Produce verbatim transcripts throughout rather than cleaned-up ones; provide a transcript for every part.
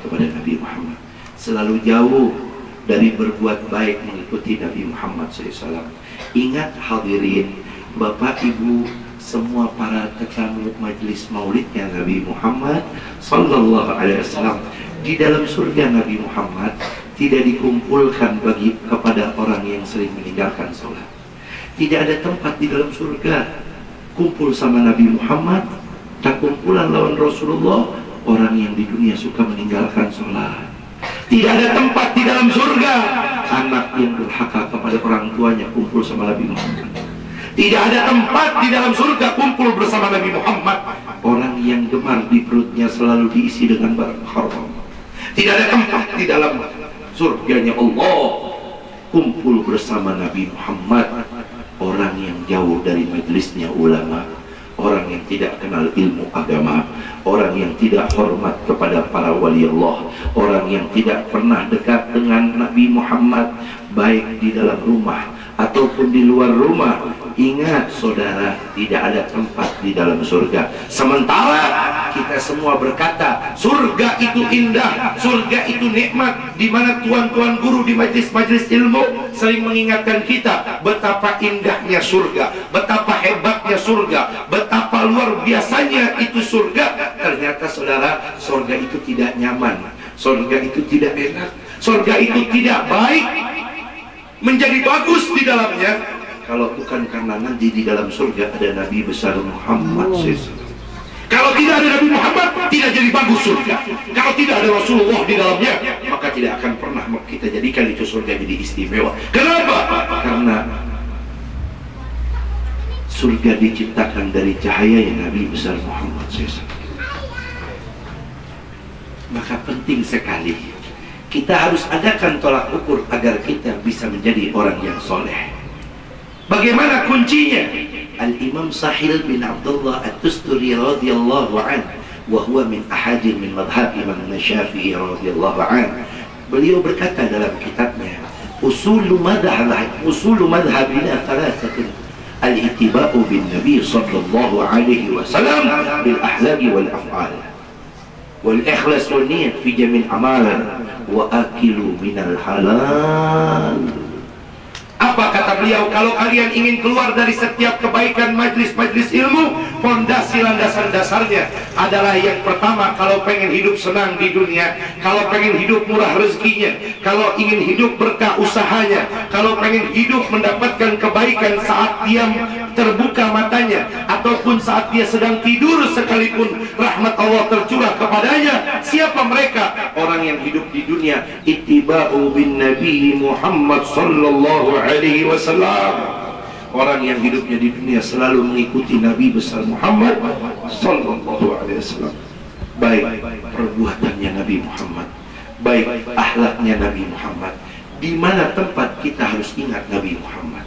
kepada Nabi Muhammad, selalu jauh dari berbuat baik mengikuti Nabi Muhammad shallallahu alaihi wasallam. Ingat hadirin, Bapak Ibu, semua para tetamu majelis maulidnya Nabi Muhammad sallallahu alaihi wasallam, di dalam surga Nabi Muhammad tidak dikumpulkan bagi kepada orang yang sering meninggalkan sholat. Tidak ada tempat di dalam surga kumpul sama Nabi Muhammad tak kumpulan lawan Rasulullah orang yang di dunia suka meninggalkan sholat. Tidak ada tempat di dalam surga anak yang durhaka kepada orang tuanya kumpul sama Nabi Muhammad. Tidak ada tempat di dalam surga kumpul bersama Nabi Muhammad orang yang gemar di perutnya selalu diisi dengan barang haram. Tidak ada tempat di dalam surganya Allah kumpul bersama Nabi Muhammad orang yang jauh dari majelisnya ulama, orang yang tidak kenal ilmu agama, orang yang tidak hormat kepada para wali Allah, orang yang tidak pernah dekat dengan Nabi Muhammad baik di dalam rumah ataupun di luar rumah. Ingat saudara, tidak ada tempat di dalam surga. Sementara kita semua berkata surga itu indah, surga itu nikmat, di mana tuan-tuan guru di majelis-majelis ilmu sering mengingatkan kita betapa indahnya surga, betapa hebatnya surga, betapa luar biasanya itu surga. Ternyata saudara, surga itu tidak nyaman, surga itu tidak enak, surga itu tidak baik menjadi bagus di dalamnya kalau bukan karena nanti di dalam surga ada Nabi besar Muhammad shallallahu alaihi wasallam. Kalau tidak ada Nabi Muhammad, tidak jadi bagus surga. Kalau tidak ada Rasulullah di dalamnya, maka tidak akan pernah kita jadikan itu surga jadi istimewa. Kenapa? Karena surga diciptakan dari cahaya yang Nabi besar Muhammad shallallahu alaihi wasallam. Maka penting sekali kita harus adakan tolak ukur agar kita bisa menjadi orang yang soleh. Bagaimana kuncinya? Al-Imam Sahil bin Abdullah At-Tusturi radhiyallahu anhu, wa huwa min ahadin min madhhab Imam Syafi'i radhiyallahu anhu. Beliau berkata dalam kitabnya, Usulu madhhab usulu madhhabina thalathatun. Al-ittiba'u bin Nabi sallallahu alaihi wasallam bil ahlaki wal af'al. Wal ikhlas wal niyat fi jami' al-amal wa akilu minal halal. Apa kata beliau? Kalau kalian ingin keluar dari setiap kebaikan majlis-majlis ilmu, fondasi landasan dasarnya adalah yang pertama, kalau pengen hidup senang di dunia, kalau pengen hidup murah rezekinya, kalau ingin hidup berkah usahanya, kalau pengen hidup mendapatkan kebaikan saat dia terbuka matanya ataupun saat dia sedang tidur sekalipun rahmat Allah tercurah kepadanya. Siapa mereka? Orang yang hidup di dunia ittiba'u bin Nabi Muhammad sallallahu alaihi wasallam. Orang yang hidupnya di dunia selalu mengikuti Nabi besar Muhammad sallallahu alaihi wasallam. Baik perbuatannya Nabi Muhammad, baik akhlaknya Nabi Muhammad. Di mana tempat kita harus ingat Nabi Muhammad?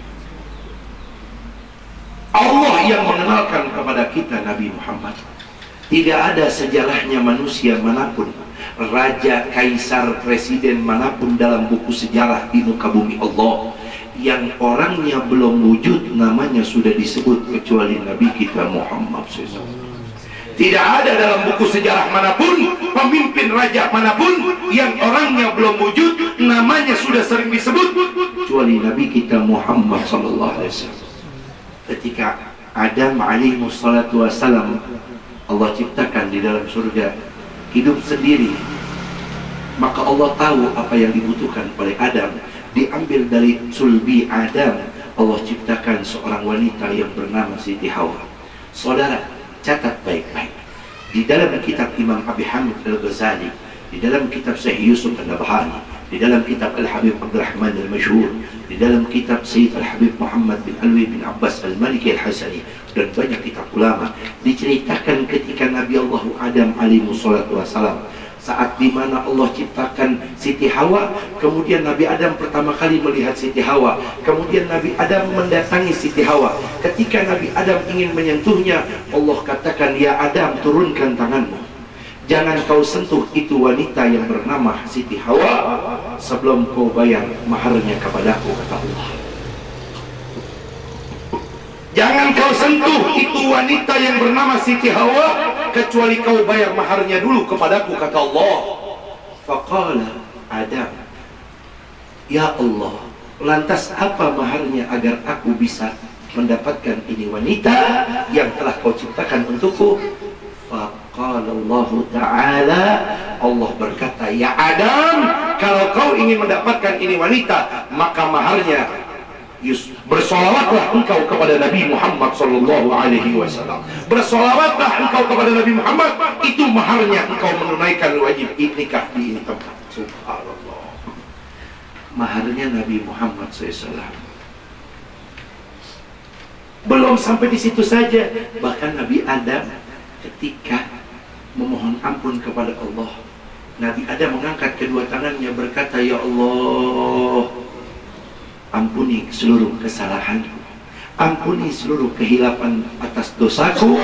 Allah yang mengenalkan kepada kita Nabi Muhammad. Tidak ada sejarahnya manusia manapun, raja, kaisar, presiden manapun dalam buku sejarah di muka bumi Allah yang orangnya belum wujud namanya sudah disebut kecuali Nabi kita Muhammad shallallahu alaihi wasallam. Tidak ada dalam buku sejarah manapun, pemimpin raja manapun yang orangnya belum wujud namanya sudah sering disebut kecuali Nabi kita Muhammad sallallahu alaihi wasallam. Ketika Adam alaihi wassalatu wassalam Allah ciptakan di dalam surga hidup sendiri, maka Allah tahu apa yang dibutuhkan oleh Adam. Diambil dari sulbi Adam, Allah ciptakan seorang wanita yang bernama Siti Hawa. Saudara, catat baik-baik. Di dalam kitab Imam Abi Hamid Al-Ghazali, di dalam kitab Sahih Yusuf An-Nabhani, di dalam kitab Al-Habib Abdurrahman Al-Mashhur, di dalam kitab Sayyid Al-Habib Muhammad bin Alwi bin Abbas Al-Maliki Al-Hasani, dan banyak kitab ulama, diceritakan ketika Nabi Allah Adam alaihi wassalatu wassalam, saat dimana Allah ciptakan Siti Hawa, kemudian Nabi Adam pertama kali melihat Siti Hawa, kemudian Nabi Adam mendatangi Siti Hawa. Ketika Nabi Adam ingin menyentuhnya, Allah katakan, ya Adam, turunkan tanganmu, jangan kau sentuh itu wanita yang bernama Siti Hawa sebelum kau bayar maharnya kepadaku, kata Allah. Jangan kau sentuh itu wanita yang bernama Siti Hawa kecuali kau bayar maharnya dulu kepadaku, kata Allah. Faqala Adam, ya Allah, lantas apa maharnya agar aku bisa mendapatkan ini wanita yang telah kau ciptakan untukku? Faqala Allah Ta'ala, Allah berkata, ya Adam, kalau kau ingin mendapatkan ini wanita, maka maharnya Yus, bersolawatlah engkau kepada Nabi Muhammad sallallahu alaihi wasallam. Bersolawatlah engkau kepada Nabi Muhammad, itu maharnya engkau menunaikan wajib nikah di ini tempat. Subhanallah. Maharnya Nabi Muhammad sallallahu alaihi wasallam. Belum sampai di situ saja, bahkan Nabi Adam ketika memohon ampun kepada Allah, Nabi Adam mengangkat kedua tangannya berkata, ya Allah, ampuni seluruh kesalahanku, ampuni seluruh kehilapan atas dosaku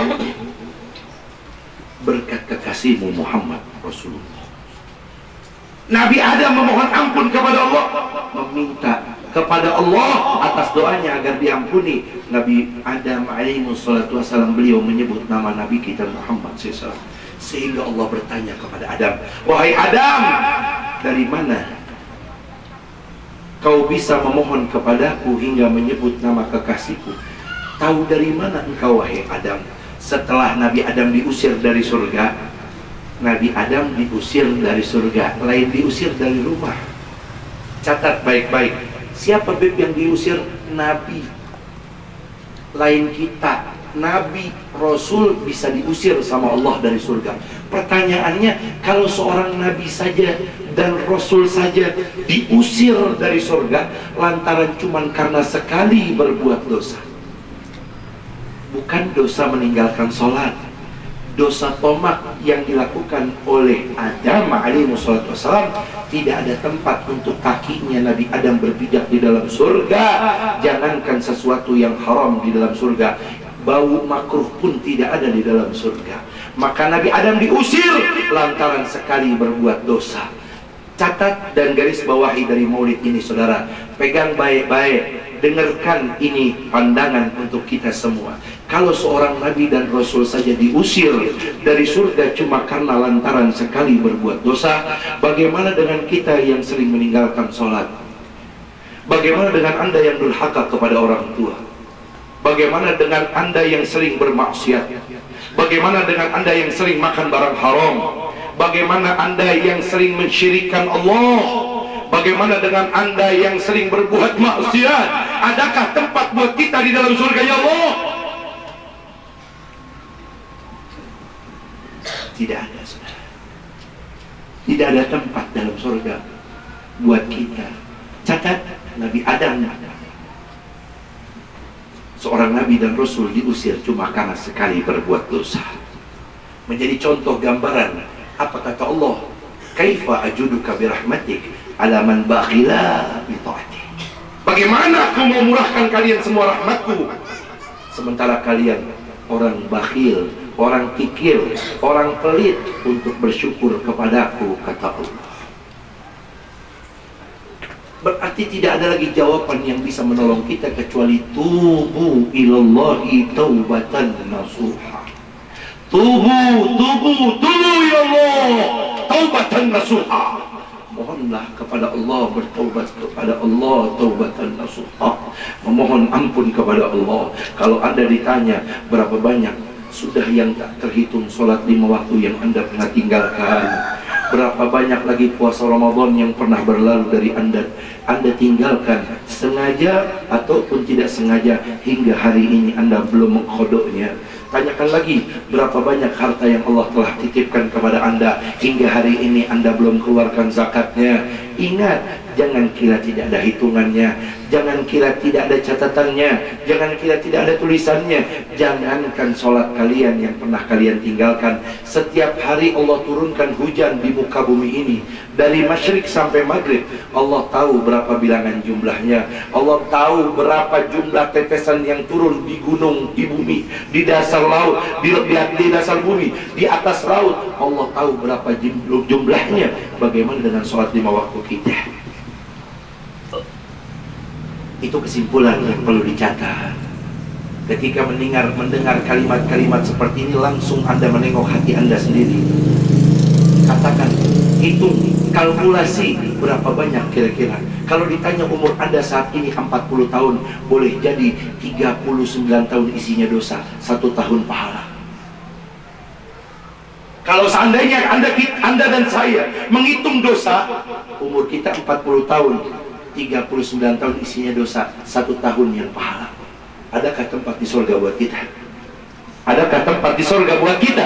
berkat kekasihmu Muhammad Rasulullah. Nabi Adam memohon ampun kepada Allah, meminta kepada Allah atas doanya agar diampuni. Nabi Adam alaihi salatu wassalam, beliau menyebut nama Nabi kita Muhammad sallallahu alaihi wasallam. Sehingga Allah bertanya kepada Adam, wahai Adam, dari mana kau bisa memohon kepadaku hingga menyebut nama kekasihku? Tahu dari mana engkau wahai Adam? Setelah Nabi Adam diusir dari surga, Nabi Adam diusir dari surga, lain diusir dari rumah. Catat baik-baik, siapa beb yang diusir? Nabi. Lain kita, Nabi, Rasul bisa diusir sama Allah dari surga. Pertanyaannya, kalau seorang Nabi saja dan Rasul saja diusir dari surga lantaran cuman karena sekali berbuat dosa, bukan dosa meninggalkan sholat, dosa tomak yang dilakukan oleh Adam alaihi wassalam, tidak ada tempat untuk kakinya Nabi Adam berpijak di dalam surga. Jangankan sesuatu yang haram di dalam surga, bau makruh pun tidak ada di dalam surga. Maka Nabi Adam diusir lantaran sekali berbuat dosa. Catat dan garis bawahi dari maulid ini saudara, pegang baik-baik, dengarkan ini pandangan untuk kita semua. Kalau seorang Nabi dan Rasul saja diusir dari surga cuma karena lantaran sekali berbuat dosa, bagaimana dengan kita yang sering meninggalkan sholat? Bagaimana dengan anda yang durhaka kepada orang tua? Bagaimana dengan anda yang sering bermaksiat? Bagaimana dengan anda yang sering makan barang haram? Bagaimana anda yang sering mensyirikkan Allah? Bagaimana dengan anda yang sering berbuat maksiat? Adakah tempat buat kita di dalam surga ya Allah? Tidak ada, saudara. Tidak ada tempat dalam surga buat kita. Catat, Nabi Adam, seorang Nabi dan Rasul, diusir cuma karena sekali berbuat dosa. Menjadi contoh gambaran apa kata Allah, kaifa ajuduka birahmatik ala man bakhila bi ta'ati. Bagaimana aku mau murahkan kalian semua rahmatku sementara kalian orang bakhil, orang kikir, orang pelit untuk bersyukur kepadaku, kata Allah. Berarti tidak ada lagi jawaban yang bisa menolong kita kecuali tubu ilallahi taubatan nasuha. Tubu, tubu, tubu ya Allah, taubatan nasuha. Mohonlah kepada Allah, bertaubat kepada Allah, taubatan nasuha. Memohon ampun kepada Allah. Kalau Anda ditanya berapa banyak sudah yang tak terhitung sholat lima waktu yang Anda pernah tinggalkan, berapa banyak lagi puasa Ramadan yang pernah berlalu dari Anda Anda tinggalkan, sengaja ataupun tidak sengaja, hingga hari ini Anda belum mengkodoknya. Tanyakan lagi, berapa banyak harta yang Allah telah titipkan kepada Anda hingga hari ini Anda belum keluarkan zakatnya. Ingat, jangan kira tidak ada hitungannya, jangan kira tidak ada catatannya, jangan kira tidak ada tulisannya. Jangankan sholat kalian yang pernah kalian tinggalkan, setiap hari Allah turunkan hujan di muka bumi ini, dari masyrik sampai maghrib. Allah tahu berapa bilangan jumlahnya, Allah tahu berapa jumlah tetesan yang turun di gunung, di bumi, di dasar laut, di, di, di dasar bumi, di atas laut. Allah tahu berapa jumlahnya. Bagaimana dengan sholat lima waktu kita? Itu kesimpulan yang perlu dicatat. Ketika mendengar mendengar kalimat-kalimat seperti ini, langsung Anda menengok hati Anda sendiri. Katakan, hitung Kalkulasi berapa banyak kira-kira? Kalau ditanya umur Anda saat ini empat puluh tahun, boleh jadi tiga puluh sembilan tahun isinya dosa, satu tahun pahala. Kalau seandainya Anda, Anda dan saya menghitung dosa, umur kita empat puluh tahun, tiga puluh sembilan tahun isinya dosa, satu tahun yang pahala. Adakah tempat di surga buat kita? Adakah tempat di surga buat kita?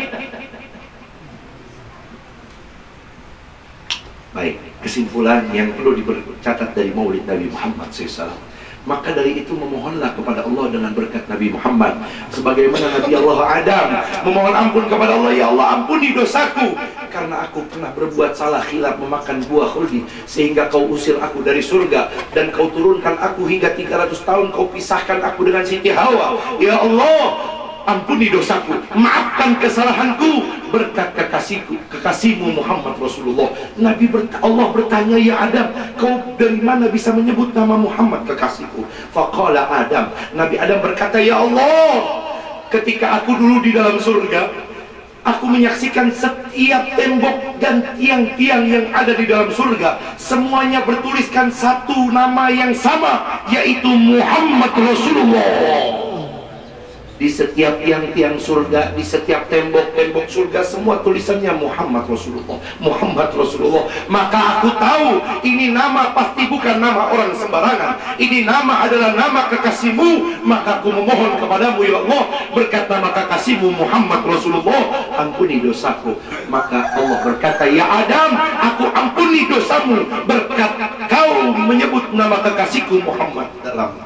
Baik, kesimpulan yang perlu dicatat dari Maulid Nabi Muhammad shallallahu alaihi wasallam. Maka dari itu memohonlah kepada Allah dengan berkat Nabi Muhammad, sebagaimana Nabi Allah Adam memohon ampun kepada Allah, ya Allah ampuni dosaku karena aku pernah berbuat salah khilaf memakan buah khuldi, sehingga kau usir aku dari surga dan kau turunkan aku hingga tiga ratus tahun, kau pisahkan aku dengan Siti Hawa. Ya Allah, ampuni dosaku, maafkan kesalahanku berkat kekasihku, kekasihmu Muhammad Rasulullah. Nabi berta Allah bertanya, ya Adam, kau dari mana bisa menyebut nama Muhammad kekasihku? Faqala Adam, Nabi Adam berkata, ya Allah, ketika aku dulu di dalam surga, aku menyaksikan setiap tembok dan tiang-tiang yang ada di dalam surga, semuanya bertuliskan satu nama yang sama, yaitu Muhammad Rasulullah. Di setiap tiang-tiang surga, di setiap tembok-tembok surga, semua tulisannya Muhammad Rasulullah, Muhammad Rasulullah. Maka aku tahu ini nama pasti bukan nama orang sembarangan. Ini nama adalah nama kekasihmu. Maka aku memohon kepadamu, ya Allah, berkat nama kekasihmu Muhammad Rasulullah, ampuni dosaku. Maka Allah berkata, ya Adam, aku ampuni dosamu berkat kau menyebut nama kekasihku Muhammad dalam.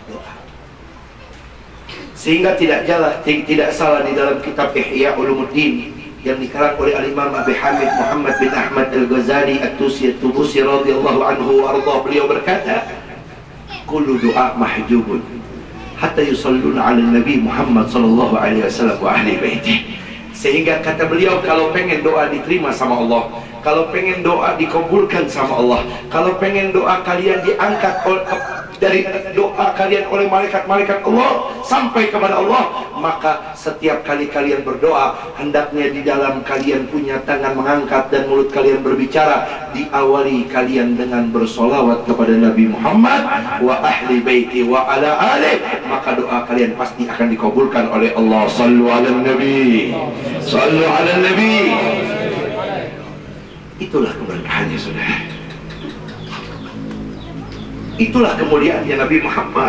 Sehingga tidak jalan, tidak salah di dalam kitab Ihya Ulumuddin yang dikarang oleh Al-Imam Abi Hamid Muhammad bin Ahmad Al-Ghazali At-Tusi At-Tubusi radhiyallahu anhu wa arda, beliau berkata, kullu du'a mahjubun hatta yusalluna 'ala Nabi Muhammad sallallahu alaihi wasallam wa ahli baitih. Sehingga kata beliau, kalau pengen doa diterima sama Allah, kalau pengen doa dikabulkan sama Allah, kalau pengen doa kalian diangkat oleh dari doa kalian oleh malaikat-malaikat Allah sampai kepada Allah, maka setiap kali kalian berdoa, hendaknya di dalam kalian punya tangan mengangkat dan mulut kalian berbicara, diawali kalian dengan bersolawat kepada Nabi Muhammad wa ahli baiti wa ala alih, maka doa kalian pasti akan dikabulkan oleh Allah. Sallu ala Nabi, sallu ala Nabi. Itulah keberkahannya, saudara. Itulah kemuliaannya Nabi Muhammad.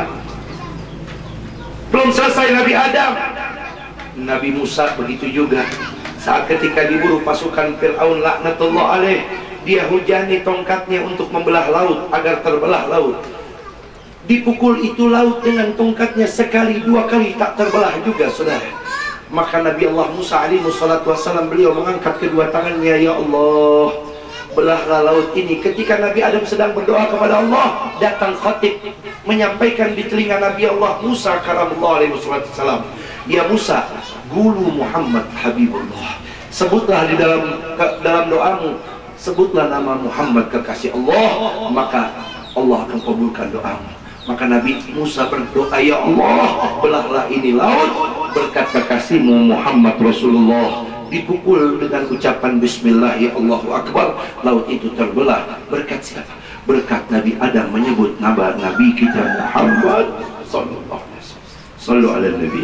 Belum selesai Nabi Adam, Nabi Musa begitu juga. Saat ketika diburu pasukan Fir'aun laknatullah alaih, dia hujani tongkatnya untuk membelah laut agar terbelah laut. Dipukul itu laut dengan tongkatnya sekali dua kali tak terbelah juga, saudara. Maka Nabi Allah Musa alaihi salatu wassalam, beliau mengangkat kedua tangannya, ya Allah, belahlah laut ini. Ketika Nabi Adam sedang berdoa kepada Allah, datang khatib menyampaikan di telinga Nabi Allah Musa karamullah alaihi wasallam, ya Musa, gulu Muhammad Habibullah, sebutlah di dalam dalam doamu, sebutlah nama Muhammad kekasih Allah, maka Allah akan kabulkan doamu. Maka Nabi Musa berdoa, ya Allah, belahlah ini laut berkat kekasihmu Muhammad Rasulullah. Dipukul dengan ucapan Bismillah, ya Allahu Akbar, laut itu terbelah. Berkat siapa? Berkat Nabi Adam menyebut nama Nabi kita Muhammad sallallahu alaihi wasallam. Sallu ala Nabi.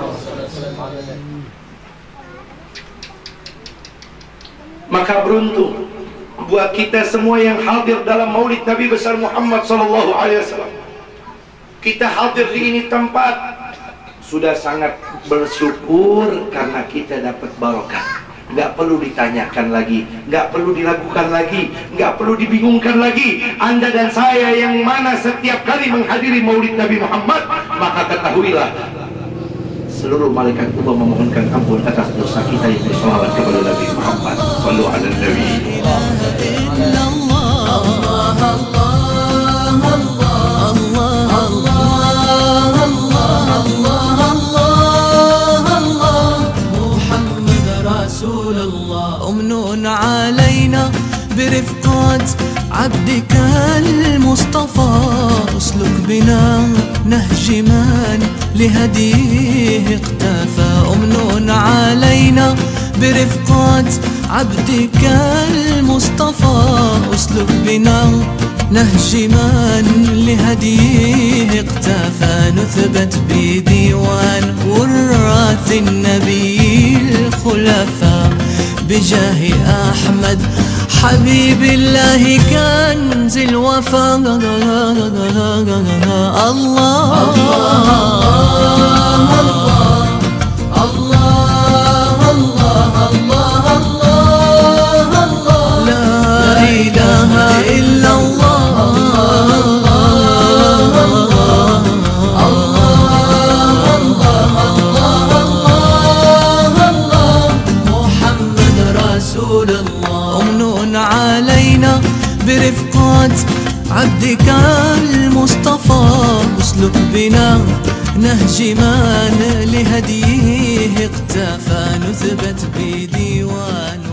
Maka beruntung buat kita semua yang hadir dalam Maulid Nabi besar Muhammad sallallahu alaihi wasallam. Kita hadir di ini tempat, sudah sangat bersyukur karena kita dapat barokah. Nggak perlu ditanyakan lagi, nggak perlu diragukan lagi, nggak perlu dibingungkan lagi. Anda dan saya yang mana setiap kali menghadiri Maulid Nabi Muhammad, maka ketahuilah seluruh malaikat Allah memohonkan ampun atas dosa kita yang bersolawat kepada Nabi Muhammad. Sallu ala Nabi. أمن علينا برفقات عبدك المصطفى، اسلك بنا نهج من لهديه اقتفى. أمن علينا برفقات عبدك المصطفى، بنا نهج من لهديه اقتفى، نثبت بديوان وراث النبي الخلفاء، بجاه أحمد حبيب الله كنز الوفا. الله أمن علينا برفقات عبدك المصطفى، اسلك بنا نهج من لهديه اقتفى، نثبت بديوان